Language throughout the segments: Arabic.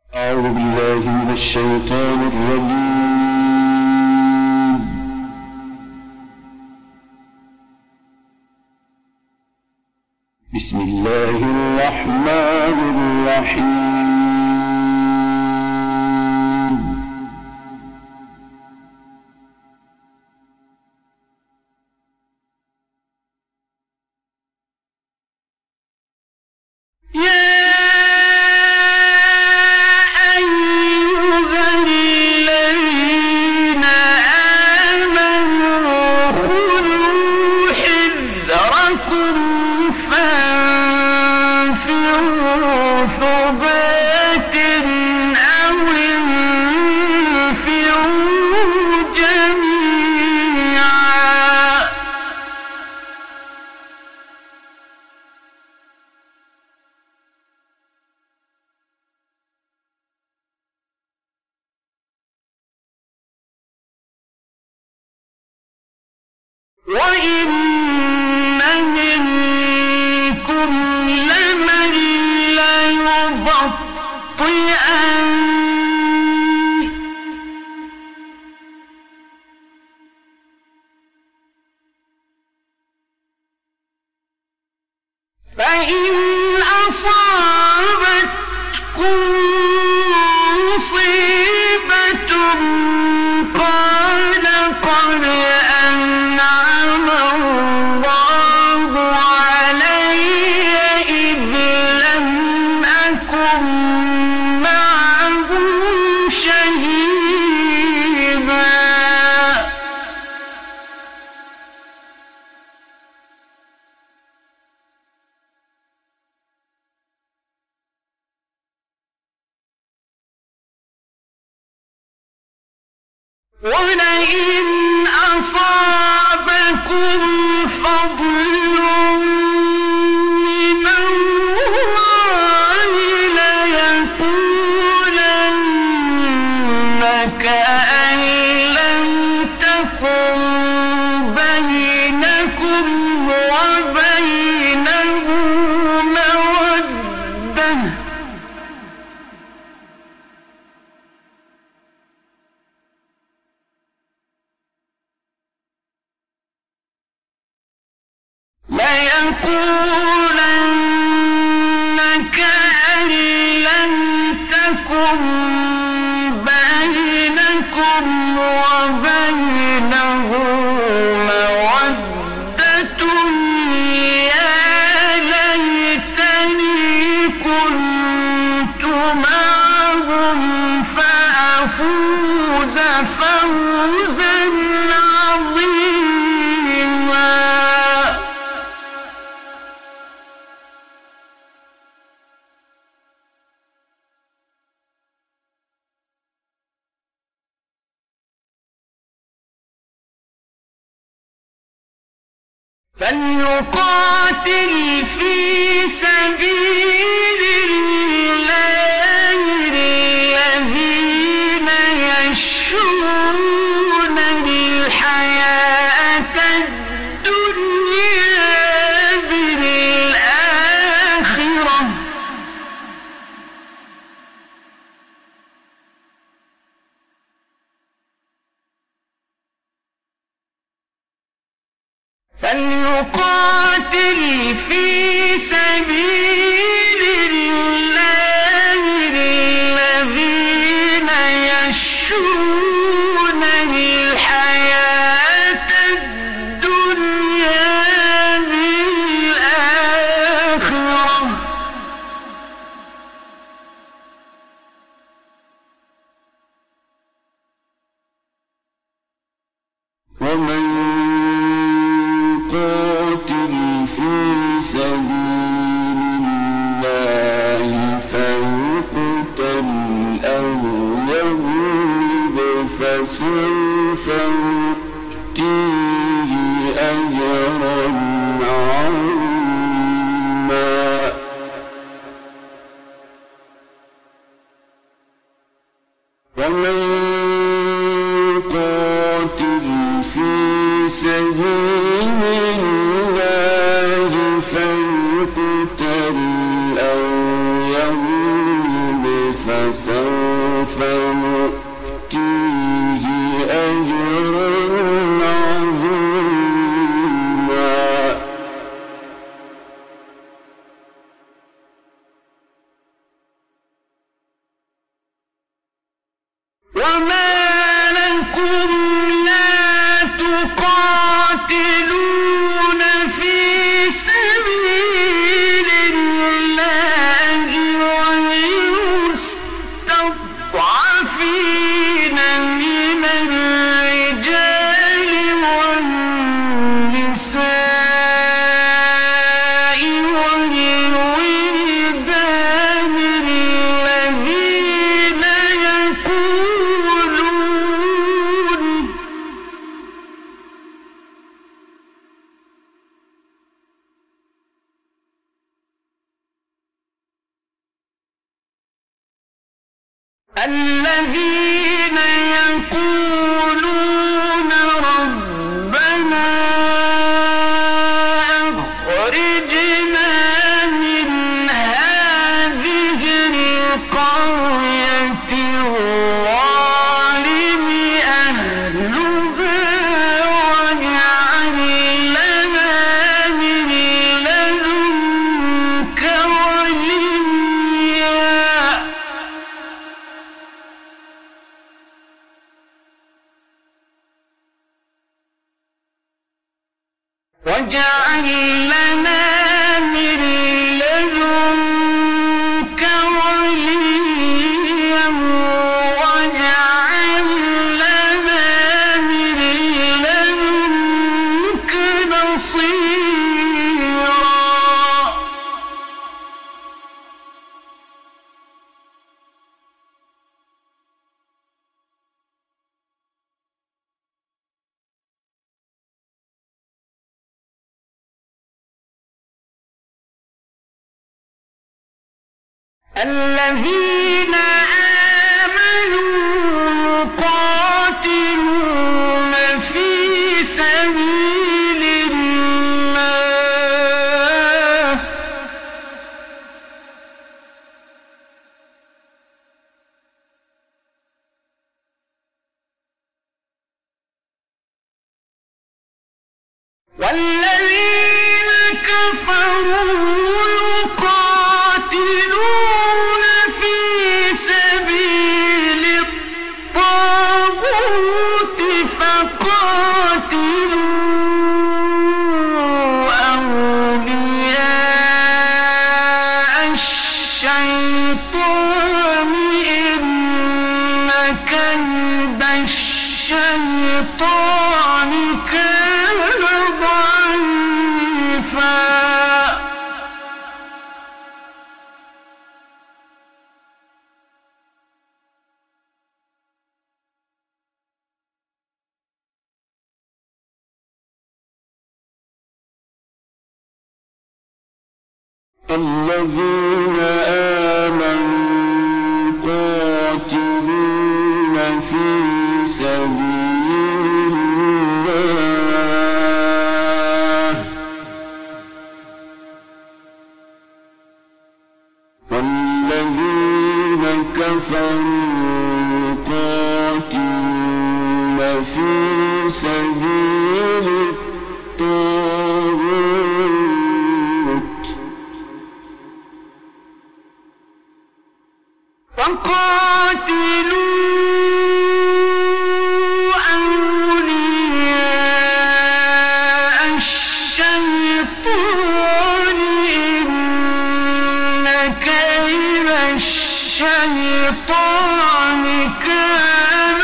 أعوذ بالله من الشيطان الرجيم. بسم الله الرحمن الرحيم. وإن منكم لمن ليبطئن فإن أصابتكم مصيبة قال قد أنعم الله علي إذ لم أكن معهم شهيدا ولئن أصابكم فضل من الله ليقولن كأن لم تكن بينكم وبينه مودة ليقولن كأن لم تكن بينكم وبينه مودة يا ليتني كنت معهم فأفوز فوزا عظيما. فليقاتل في سبيل الله الذين يشرون الحياة الدنيا بالآخرة فليقاتل في سبيل الله الذين يشرون الحياة الدنيا بالآخرة ومن قاتل في سبيل الله فيقتل أو يغلب فسوف نؤتيه أجرا عظيما. ومن قاتل في سبيل الله فيقتل أو يغلب فسوف نؤتيه أجرا عظيما. وما لكم لا تقاتلون في سبيل الله والمستضعفين من الرجال والنساء والولدان الذين يقولون ربنا أخرجنا من هذه القرية الظالم أهلها واجعل لنا من لدنك وليا. واجعل لنا من لدنك وليا واجعل لنا من لدنك نصيرا. الذين آمنوا يقاتلون في سبيل الله والذين كفروا يقاتلون في سبيل الطاغوت فقاتلوا أولياء الشيطان إن كيد الشيطان كان ضعيفا. الذين آمنوا قاتلون في سبيل الله والذين كفروا قاتلون في سبيل الطاغوت وقاتلوا أولياء الشيطان إن كيد الشيطان كان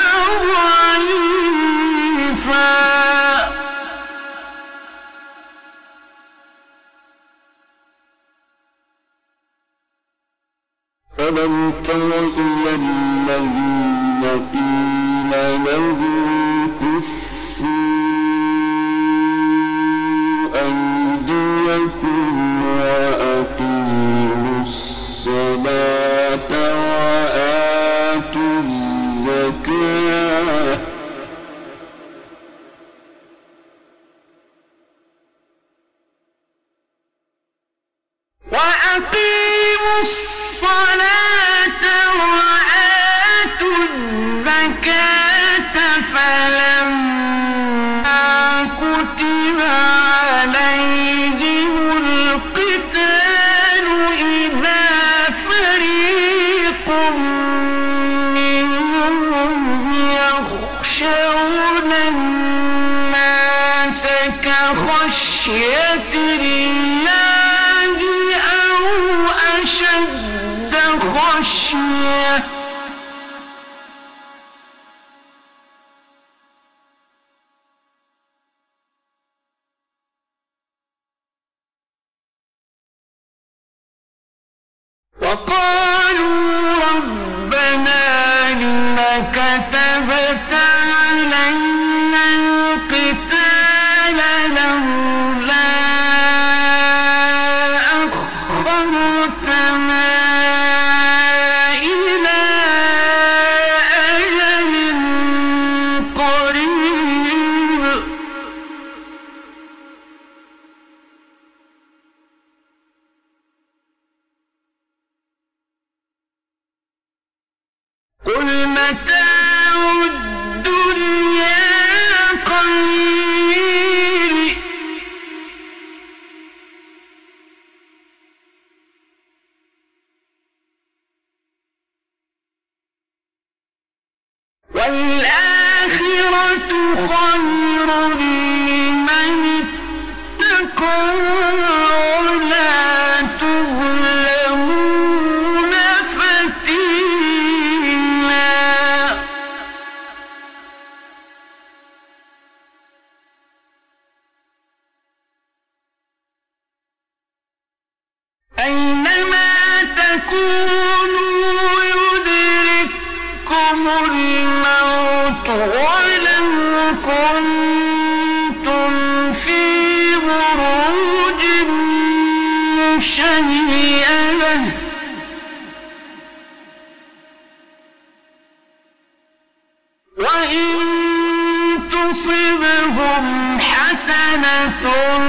ضعيفا. ألم تر إلى الذين قيل لهم كفوا أيديكم وأقيموا الصلاة وآتوا الزكاة وأقيموا الصلاة خشية الله أو أشد خشية وقالوا ربنا لم كتبت علينا القتال لولا أخرتنا إلى أجل قريب قل متاع الدنيا قليل والآخرة خير لمن اتقى ولا تظلمون فتيلا أينما تكونوا يدرككم الموت ولو كنتم في بروج مشيدة وإن تصبهم حسنة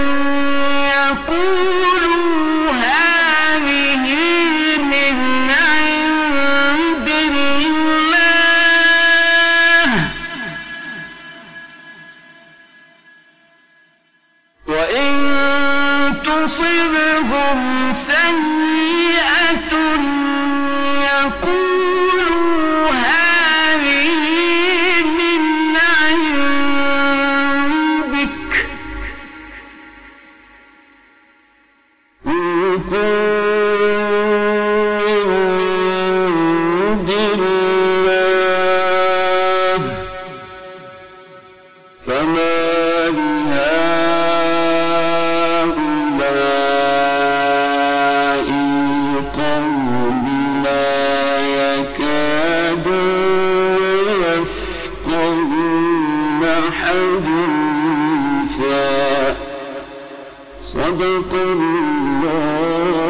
يقولوا هذه من عند الله وإن تصبهم سيئة يقولوا هذه من عندك عند الله فما لهؤلاء القوم لا يكادون يفقهون حديثا صدق الله